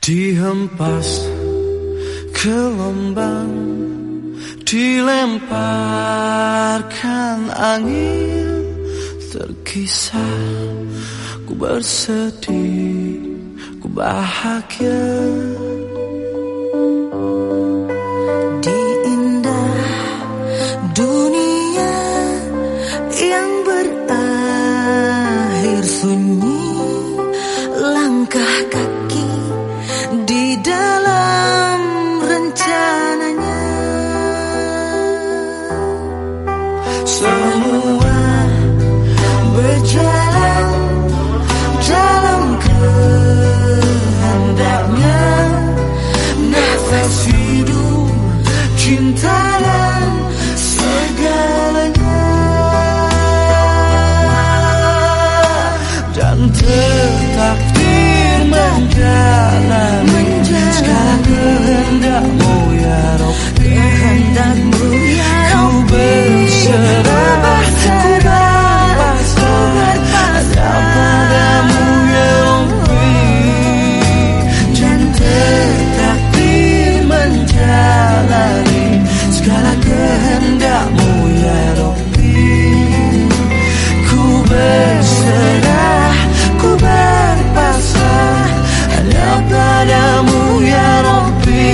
Dihempas gelombang, dilemparkan angin, terkisah ku bersedih, ku bahagia. Di indah dunia yang berakhir sunyi, langkah kaki di dalam rencananya. Semua berjalan dalam kehendaknya. Nafas hidup, cinta dan segalanya. Dan tertakdir menjalani segala kehendakmu ya Rabbi. Kehendakmu ya Ku berserah, ku berpasrah hanya padamu ya Rabbi. Dan tertakdir menjalani segala kehendakmu ya Rabbi. Ku berserah, ku berpasrah hanya padamu ya Rabbi.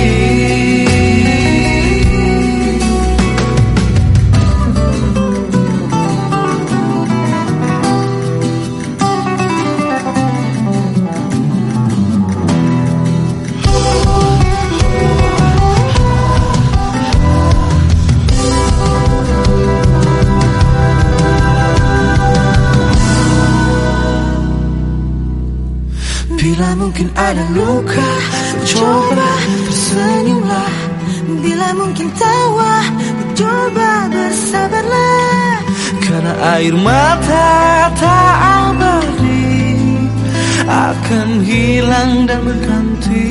Bila mungkin ada luka, coba tersenyumlah. Bila mungkin tawa, coba bersabarlah. Karena air mata tak abadi, akan hilang dan berganti.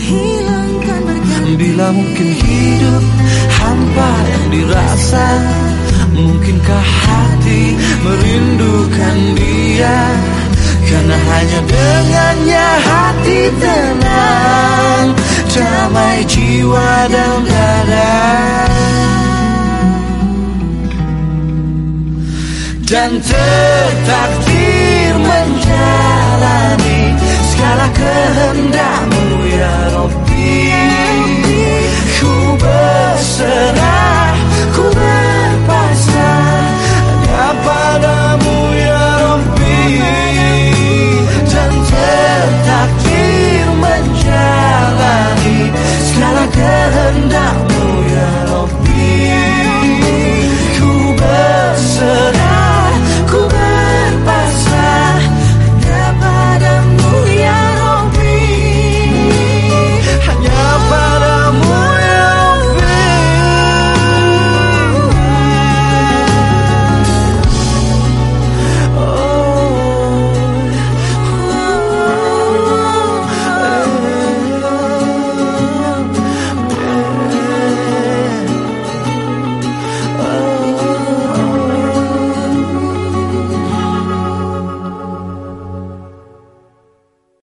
Bila mungkin hidup hampa yang dirasa, mungkinkah hati merindukan dia? Karena hanya dengannya hati tenang, damai jiwa dan dada. Dan tertakdir menjalani segala kehendakmu ya Rabbi. Ku berserah, ku berpasrah hanya padamu ya Rabbi. Dan tertakdir menjalani segala kehendakmu